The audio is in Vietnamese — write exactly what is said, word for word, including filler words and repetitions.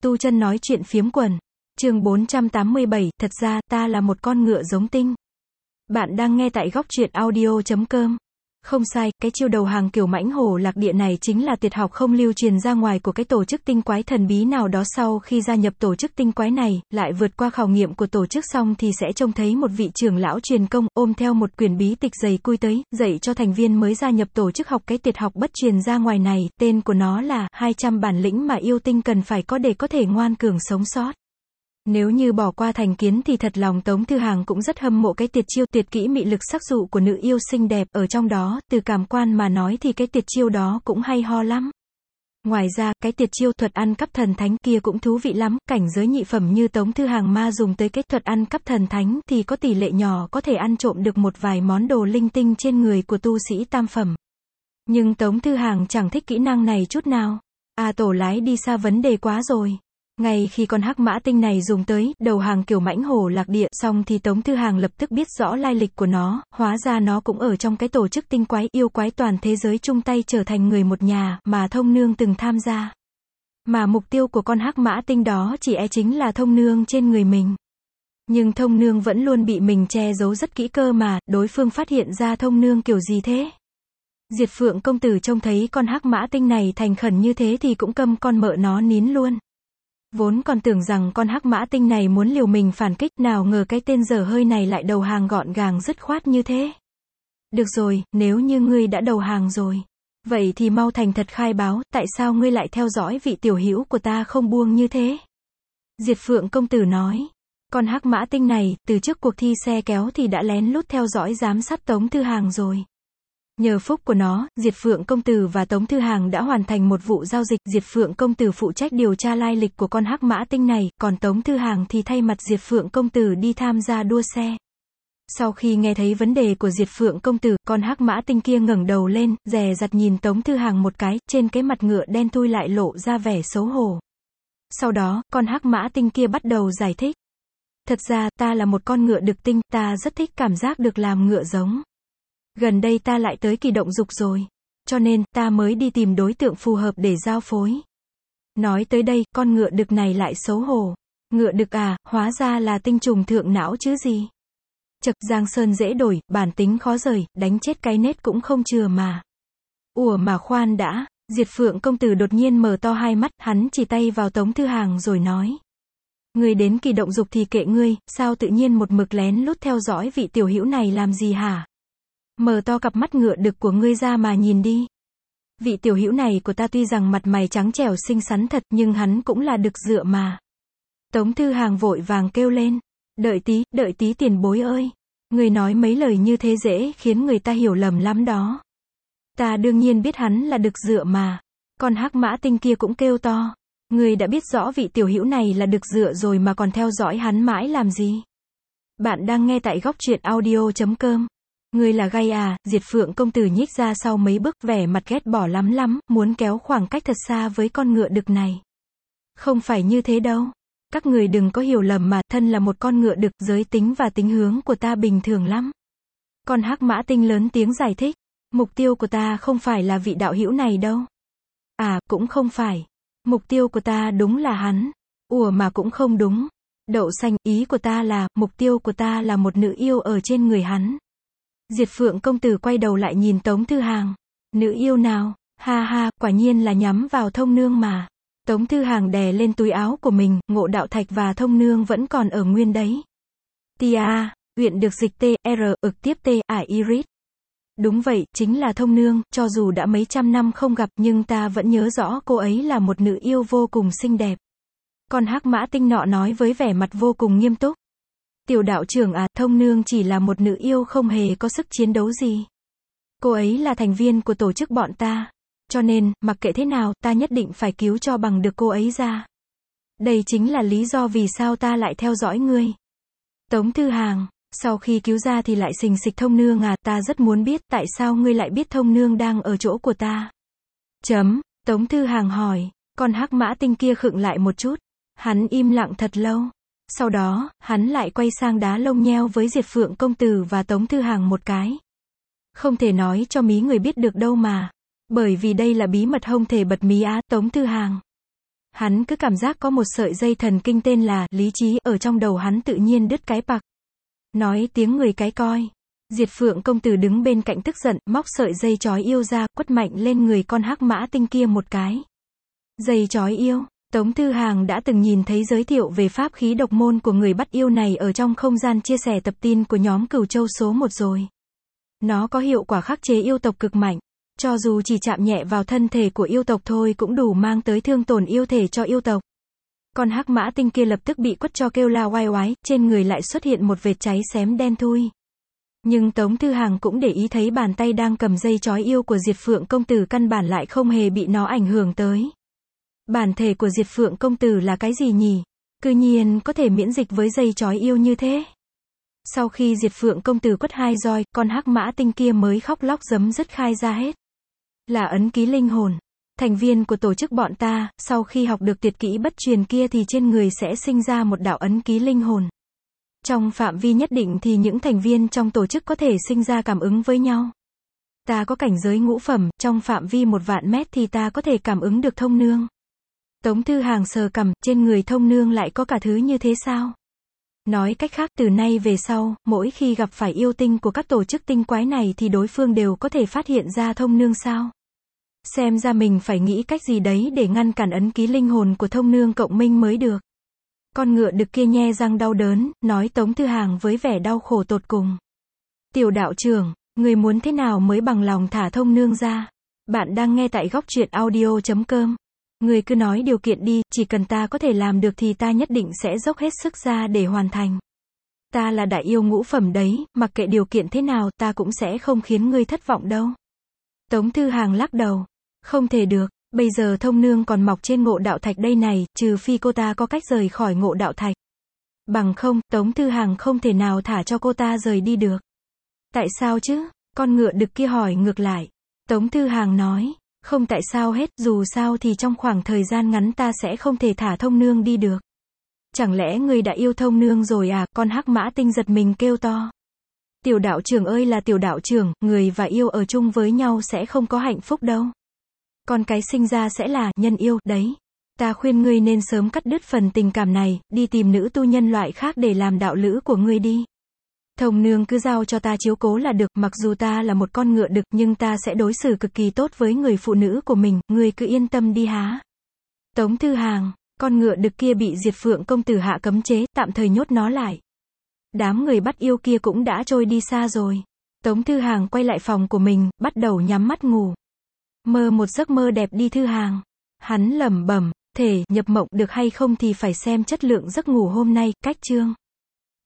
Tu Chân nói chuyện phiếm quần. Chương bốn trăm tám mươi bảy, thật ra, ta là một con ngựa giống tinh. Bạn đang nghe tại góc truyện audio chấm com. Không sai, cái chiêu đầu hàng kiểu mãnh hổ lạc địa này chính là tuyệt học không lưu truyền ra ngoài của cái tổ chức tinh quái thần bí nào đó. Sau khi gia nhập tổ chức tinh quái này, lại vượt qua khảo nghiệm của tổ chức xong thì sẽ trông thấy một vị trưởng lão truyền công, ôm theo một quyển bí tịch dày cui tới, dạy cho thành viên mới gia nhập tổ chức học cái tuyệt học bất truyền ra ngoài này. Tên của nó là hai trăm bản lĩnh mà yêu tinh cần phải có để có thể ngoan cường sống sót. Nếu như bỏ qua thành kiến thì thật lòng Tống Thư Hàng cũng rất hâm mộ cái tuyệt chiêu tuyệt kỹ mị lực sắc dụ của nữ yêu xinh đẹp, ở trong đó, từ cảm quan mà nói thì cái tuyệt chiêu đó cũng hay ho lắm. Ngoài ra, cái tuyệt chiêu thuật ăn cắp thần thánh kia cũng thú vị lắm, cảnh giới nhị phẩm như Tống Thư Hàng ma dùng tới cái thuật ăn cắp thần thánh thì có tỷ lệ nhỏ có thể ăn trộm được một vài món đồ linh tinh trên người của tu sĩ tam phẩm. Nhưng Tống Thư Hàng chẳng thích kỹ năng này chút nào. À, tổ lái đi xa vấn đề quá rồi. Ngay khi con hắc mã tinh này dùng tới đầu hàng kiểu mãnh hổ lạc địa xong thì Tống Thư Hàng lập tức biết rõ lai lịch của nó, hóa ra nó cũng ở trong cái tổ chức tinh quái yêu quái toàn thế giới chung tay trở thành người một nhà mà Thông Nương từng tham gia. Mà mục tiêu của con hắc mã tinh đó chỉ e chính là Thông Nương trên người mình. Nhưng Thông Nương vẫn luôn bị mình che giấu rất kỹ cơ mà, đối phương phát hiện ra Thông Nương kiểu gì thế? Diệt Phượng công tử trông thấy con hắc mã tinh này thành khẩn như thế thì cũng câm con mợ nó nín luôn. Vốn còn tưởng rằng con hắc mã tinh này muốn liều mình phản kích, nào ngờ cái tên dở hơi này lại đầu hàng gọn gàng dứt khoát như thế. Được rồi, nếu như ngươi đã đầu hàng rồi, vậy thì mau thành thật khai báo, tại sao ngươi lại theo dõi vị tiểu hữu của ta không buông như thế? Diệt Phượng công tử nói, con hắc mã tinh này, từ trước cuộc thi xe kéo thì đã lén lút theo dõi giám sát Tống Thư Hàng rồi. Nhờ phúc của nó, Diệt Phượng công tử và Tống Thư Hàng đã hoàn thành một vụ giao dịch. Diệt Phượng công tử phụ trách điều tra lai lịch của con hắc mã tinh này, còn Tống Thư Hàng thì thay mặt Diệt Phượng công tử đi tham gia đua xe. Sau khi nghe thấy vấn đề của Diệt Phượng công tử, con hắc mã tinh kia ngẩng đầu lên, dè dặt nhìn Tống Thư Hàng một cái, trên cái mặt ngựa đen thui lại lộ ra vẻ xấu hổ. Sau đó, con hắc mã tinh kia bắt đầu giải thích. Thật ra, ta là một con ngựa đực tinh, ta rất thích cảm giác được làm ngựa giống. Gần đây ta lại tới kỳ động dục rồi. Cho nên, ta mới đi tìm đối tượng phù hợp để giao phối. Nói tới đây, con ngựa đực này lại xấu hổ. Ngựa đực à, hóa ra là tinh trùng thượng não chứ gì. Chật, giang sơn dễ đổi, bản tính khó rời, đánh chết cái nết cũng không chừa mà. Ủa mà khoan đã, Diệt Phượng công tử đột nhiên mở to hai mắt, hắn chỉ tay vào Tống Thư Hàng rồi nói. Ngươi đến kỳ động dục thì kệ ngươi, sao tự nhiên một mực lén lút theo dõi vị tiểu hữu này làm gì hả? Mở to cặp mắt ngựa đực của ngươi ra mà nhìn đi. Vị tiểu hữu này của ta tuy rằng mặt mày trắng trẻo xinh xắn thật, nhưng hắn cũng là đực dựa mà. Tống Thư Hàng vội vàng kêu lên. Đợi tí, đợi tí tiền bối ơi. Ngươi nói mấy lời như thế dễ khiến người ta hiểu lầm lắm đó. Ta đương nhiên biết hắn là đực dựa mà. Con hắc mã tinh kia cũng kêu to. Ngươi đã biết rõ vị tiểu hữu này là đực dựa rồi mà còn theo dõi hắn mãi làm gì? Bạn đang nghe tại góc truyện audio chấm com. Ngươi là gay à? Diệt Phượng công tử nhích ra sau mấy bước, vẻ mặt ghét bỏ lắm lắm, muốn kéo khoảng cách thật xa với con ngựa đực này. Không phải như thế đâu. Các người đừng có hiểu lầm mà, thân là một con ngựa đực, giới tính và tính hướng của ta bình thường lắm. Con hắc mã tinh lớn tiếng giải thích. Mục tiêu của ta không phải là vị đạo hữu này đâu. À, cũng không phải. Mục tiêu của ta đúng là hắn. Ủa mà cũng không đúng. Đậu xanh, ý của ta là, mục tiêu của ta là một nữ yêu ở trên người hắn. Diệt Phượng công tử quay đầu lại nhìn Tống Thư Hàng. Nữ yêu nào? Ha ha, quả nhiên là nhắm vào Thông Nương mà. Tống Thư Hàng đè lên túi áo của mình, Ngộ Đạo Thạch và Thông Nương vẫn còn ở nguyên đấy. Tia, uyển được dịch T, R, ực tiếp T, ả Iris. Đúng vậy, chính là Thông Nương, cho dù đã mấy trăm năm không gặp nhưng ta vẫn nhớ rõ cô ấy là một nữ yêu vô cùng xinh đẹp. Con hắc mã tinh nọ nói với vẻ mặt vô cùng nghiêm túc. Tiểu đạo trưởng à, Thông Nương chỉ là một nữ yêu không hề có sức chiến đấu gì. Cô ấy là thành viên của tổ chức bọn ta. Cho nên, mặc kệ thế nào, ta nhất định phải cứu cho bằng được cô ấy ra. Đây chính là lý do vì sao ta lại theo dõi ngươi. Tống Thư Hàng, sau khi cứu ra thì lại xình xịch Thông Nương à, ta rất muốn biết, tại sao ngươi lại biết Thông Nương đang ở chỗ của ta. Chấm, Tống Thư Hàng hỏi, con hắc mã tinh kia khựng lại một chút. Hắn im lặng thật lâu. Sau đó, hắn lại quay sang đá lông nheo với Diệt Phượng công tử và Tống Thư Hàng một cái. Không thể nói cho mí người biết được đâu mà. Bởi vì đây là bí mật không thể bật mí á, Tống Thư Hàng. Hắn cứ cảm giác có một sợi dây thần kinh tên là lý trí ở trong đầu hắn tự nhiên đứt cái pặc. Nói tiếng người cái coi. Diệt Phượng công tử đứng bên cạnh tức giận, móc sợi dây chói yêu ra, quất mạnh lên người con hắc mã tinh kia một cái. Dây chói yêu. Tống Thư Hàng đã từng nhìn thấy giới thiệu về pháp khí độc môn của người bắt yêu này ở trong không gian chia sẻ tập tin của nhóm Cửu Châu số một rồi. Nó có hiệu quả khắc chế yêu tộc cực mạnh. Cho dù chỉ chạm nhẹ vào thân thể của yêu tộc thôi cũng đủ mang tới thương tổn yêu thể cho yêu tộc. Con hắc mã tinh kia lập tức bị quất cho kêu la oai oái, trên người lại xuất hiện một vệt cháy xém đen thui. Nhưng Tống Thư Hàng cũng để ý thấy bàn tay đang cầm dây chói yêu của Diệt Phượng công tử căn bản lại không hề bị nó ảnh hưởng tới. Bản thể của Diệt Phượng công tử là cái gì nhỉ? Cư nhiên có thể miễn dịch với dây chói yêu như thế. Sau khi Diệt Phượng công tử quất hai roi, con hắc mã tinh kia mới khóc lóc giấm dứt khai ra hết. Là ấn ký linh hồn. Thành viên của tổ chức bọn ta, sau khi học được tuyệt kỹ bất truyền kia thì trên người sẽ sinh ra một đạo ấn ký linh hồn. Trong phạm vi nhất định thì những thành viên trong tổ chức có thể sinh ra cảm ứng với nhau. Ta có cảnh giới ngũ phẩm, trong phạm vi một vạn mét thì ta có thể cảm ứng được thông nương. Tống Thư Hàng sờ cằm, trên người thông nương lại có cả thứ như thế sao? Nói cách khác, từ nay về sau, mỗi khi gặp phải yêu tinh của các tổ chức tinh quái này thì đối phương đều có thể phát hiện ra thông nương sao? Xem ra mình phải nghĩ cách gì đấy để ngăn cản ấn ký linh hồn của thông nương cộng minh mới được. Con ngựa đực kia nhe răng đau đớn, nói Tống Thư Hàng với vẻ đau khổ tột cùng. Tiểu đạo trưởng, người muốn thế nào mới bằng lòng thả thông nương ra? Bạn đang nghe tại góc truyện audio chấm com. Người cứ nói điều kiện đi, chỉ cần ta có thể làm được thì ta nhất định sẽ dốc hết sức ra để hoàn thành. Ta là đại yêu ngũ phẩm đấy, mặc kệ điều kiện thế nào, ta cũng sẽ không khiến ngươi thất vọng đâu. Tống Thư Hàng lắc đầu. Không thể được, bây giờ thông nương còn mọc trên ngộ đạo thạch đây này, trừ phi cô ta có cách rời khỏi ngộ đạo thạch. Bằng không, Tống Thư Hàng không thể nào thả cho cô ta rời đi được. Tại sao chứ? Con ngựa đực kia hỏi ngược lại. Tống Thư Hàng nói. Không tại sao hết, dù sao thì trong khoảng thời gian ngắn ta sẽ không thể thả thông nương đi được. Chẳng lẽ ngươi đã yêu thông nương rồi à? Con hắc mã tinh giật mình kêu to. Tiểu đạo trưởng ơi là tiểu đạo trưởng, người và yêu ở chung với nhau sẽ không có hạnh phúc đâu. Con cái sinh ra sẽ là nhân yêu, đấy. Ta khuyên ngươi nên sớm cắt đứt phần tình cảm này, đi tìm nữ tu nhân loại khác để làm đạo lữ của ngươi đi. Thông nương cứ giao cho ta chiếu cố là được, mặc dù ta là một con ngựa đực nhưng ta sẽ đối xử cực kỳ tốt với người phụ nữ của mình, ngươi cứ yên tâm đi há. Tống Thư Hàng, con ngựa đực kia bị Diệt Phượng công tử hạ cấm chế, tạm thời nhốt nó lại. Đám người bắt yêu kia cũng đã trôi đi xa rồi. Tống Thư Hàng quay lại phòng của mình, bắt đầu nhắm mắt ngủ. Mơ một giấc mơ đẹp đi Thư Hàng. Hắn lẩm bẩm, thể nhập mộng được hay không thì phải xem chất lượng giấc ngủ hôm nay, cách chương.